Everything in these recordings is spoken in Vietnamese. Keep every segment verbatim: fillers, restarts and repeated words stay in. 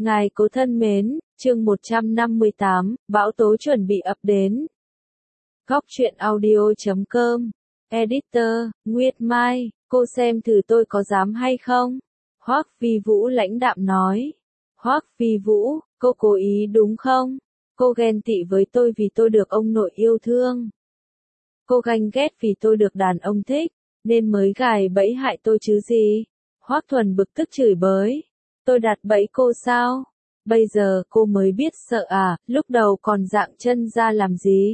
Ngài cố thân mến, chương một trăm năm mươi tám, bão tố chuẩn bị ập đến. Góc truyện audio chấm com, Editor, Nguyệt Mai, cô xem thử tôi có dám hay không? Hoắc Vi Vũ lãnh đạm nói. Hoắc Vi Vũ, cô cố ý đúng không? Cô ghen tị với tôi vì tôi được ông nội yêu thương. Cô ganh ghét vì tôi được đàn ông thích, nên mới gài bẫy hại tôi chứ gì? Hoắc Thuần bực tức chửi bới. Tôi đặt bẫy cô sao? Bây giờ cô mới biết sợ à, lúc đầu còn dạng chân ra làm gì?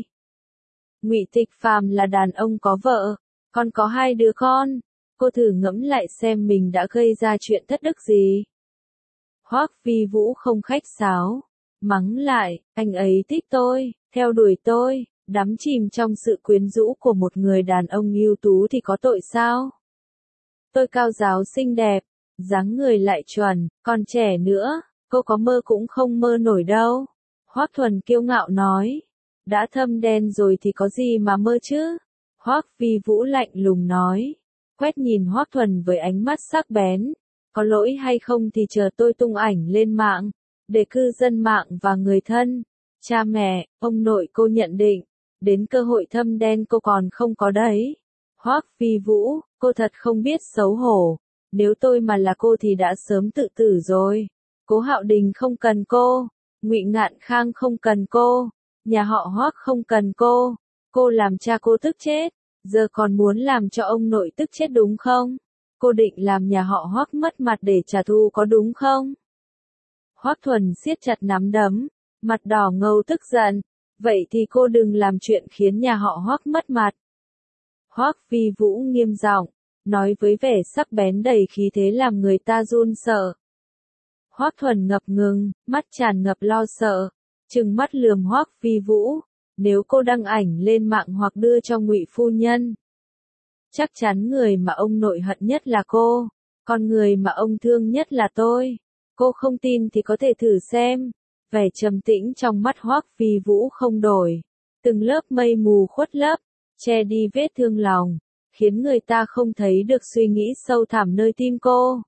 Ngụy Tịch Phàm là đàn ông có vợ, còn có hai đứa con. Cô thử ngẫm lại xem mình đã gây ra chuyện thất đức gì. Hoắc Vi Vũ không khách sáo, mắng lại, anh ấy thích tôi, theo đuổi tôi, đắm chìm trong sự quyến rũ của một người đàn ông ưu tú thì có tội sao? Tôi cao ráo xinh đẹp, dáng người lại chuẩn, còn trẻ nữa, cô có mơ cũng không mơ nổi đâu. Hoắc Thuần kiêu ngạo nói, đã thâm đen rồi thì có gì mà mơ chứ? Hoắc Vi Vũ lạnh lùng nói, quét nhìn Hoắc Thuần với ánh mắt sắc bén, có lỗi hay không thì chờ tôi tung ảnh lên mạng, để cư dân mạng và người thân, cha mẹ, ông nội cô nhận định, đến cơ hội thâm đen cô còn không có đấy. Hoắc Vi Vũ, cô thật không biết xấu hổ, nếu tôi mà là cô thì đã sớm tự tử rồi. Cố Hạo Đình không cần cô, Ngụy Ngạn Khang không cần cô, nhà họ Hoắc không cần cô, cô làm cha cô tức chết, giờ còn muốn làm cho ông nội tức chết đúng không? Cô định làm nhà họ Hoắc mất mặt để trả thù có đúng không? Hoắc Thuần siết chặt nắm đấm, mặt đỏ ngầu tức giận, vậy thì cô đừng làm chuyện khiến nhà họ Hoắc mất mặt. Hoắc Vi Vũ nghiêm giọng, nói với vẻ sắc bén đầy khí thế làm người ta run sợ. Hoắc Thuần ngập ngừng, mắt tràn ngập lo sợ, trừng mắt lườm Hoắc Vi Vũ, nếu cô đăng ảnh lên mạng hoặc đưa cho Ngụy phu nhân, chắc chắn người mà ông nội hận nhất là cô, còn người mà ông thương nhất là tôi. Cô không tin thì có thể thử xem. Vẻ trầm tĩnh trong mắt Hoắc Vi Vũ không đổi, từng lớp mây mù khuất lấp, che đi vết thương lòng, khiến người ta không thấy được suy nghĩ sâu thẳm nơi tim cô.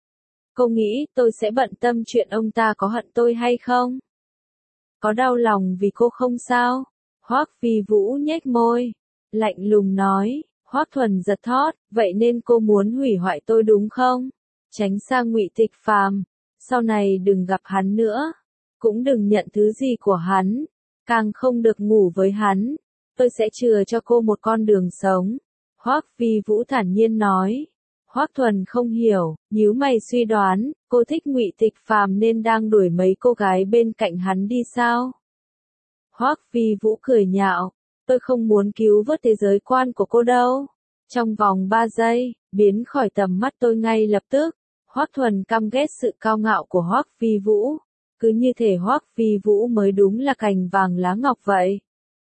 Cô nghĩ tôi sẽ bận tâm chuyện ông ta có hận tôi hay không? Có đau lòng vì cô không sao? Hoắc Vi Vũ nhếch môi, lạnh lùng nói. Hoắc Thuần giật thót, vậy nên cô muốn hủy hoại tôi đúng không? Tránh xa Ngụy Tịch Phàm, sau này đừng gặp hắn nữa, cũng đừng nhận thứ gì của hắn, càng không được ngủ với hắn. Tôi sẽ chừa cho cô một con đường sống. Hoắc Vi Vũ thản nhiên nói. Hoắc Thuần không hiểu, nhíu mày suy đoán, cô thích Ngụy Tịch Phàm nên đang đuổi mấy cô gái bên cạnh hắn đi sao? Hoắc Vi Vũ cười nhạo, tôi không muốn cứu vớt thế giới quan của cô đâu. Trong vòng ba giây, biến khỏi tầm mắt tôi ngay lập tức. Hoắc Thuần căm ghét sự cao ngạo của Hoắc Vi Vũ, cứ như thể Hoắc Vi Vũ mới đúng là cành vàng lá ngọc vậy.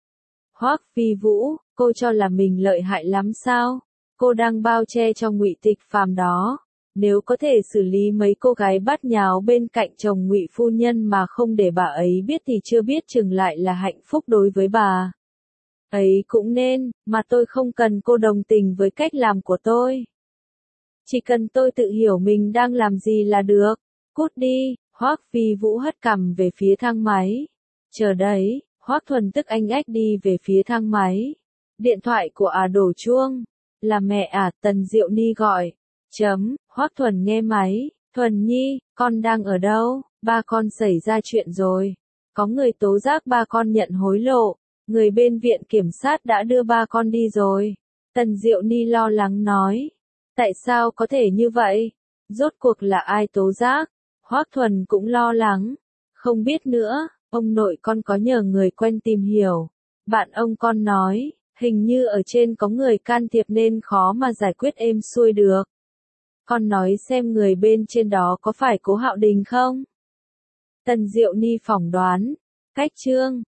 Hoắc Vi Vũ, cô cho là mình lợi hại lắm sao? Cô đang bao che cho Ngụy Tịch Phàm đó. Nếu có thể xử lý mấy cô gái bát nháo bên cạnh chồng Ngụy phu nhân mà không để bà ấy biết thì chưa biết chừng lại là hạnh phúc đối với bà ấy cũng nên, mà tôi không cần cô đồng tình với cách làm của tôi. Chỉ cần tôi tự hiểu mình đang làm gì là được. Cút đi. Hoắc Vi Vũ hất cằm về phía thang máy. Chờ đấy. Hoắc Thuần tức anh ách đi về phía thang máy. Điện thoại của à đổ chuông. Là mẹ à, Tần Diệu Ni gọi. Chấm. Hoắc Thuần nghe máy. Thuần Nhi, con đang ở đâu? Ba con xảy ra chuyện rồi. Có người tố giác ba con nhận hối lộ. Người bên viện kiểm sát đã đưa ba con đi rồi. Tần Diệu Ni lo lắng nói. Tại sao có thể như vậy? Rốt cuộc là ai tố giác? Hoắc Thuần cũng lo lắng. Không biết nữa, ông nội con có nhờ người quen tìm hiểu. Bạn ông con nói, hình như ở trên có người can thiệp nên khó mà giải quyết êm xuôi được. Con nói xem người bên trên đó có phải Cố Hạo Đình không? Tần Diệu Ni phỏng đoán. Cách chương.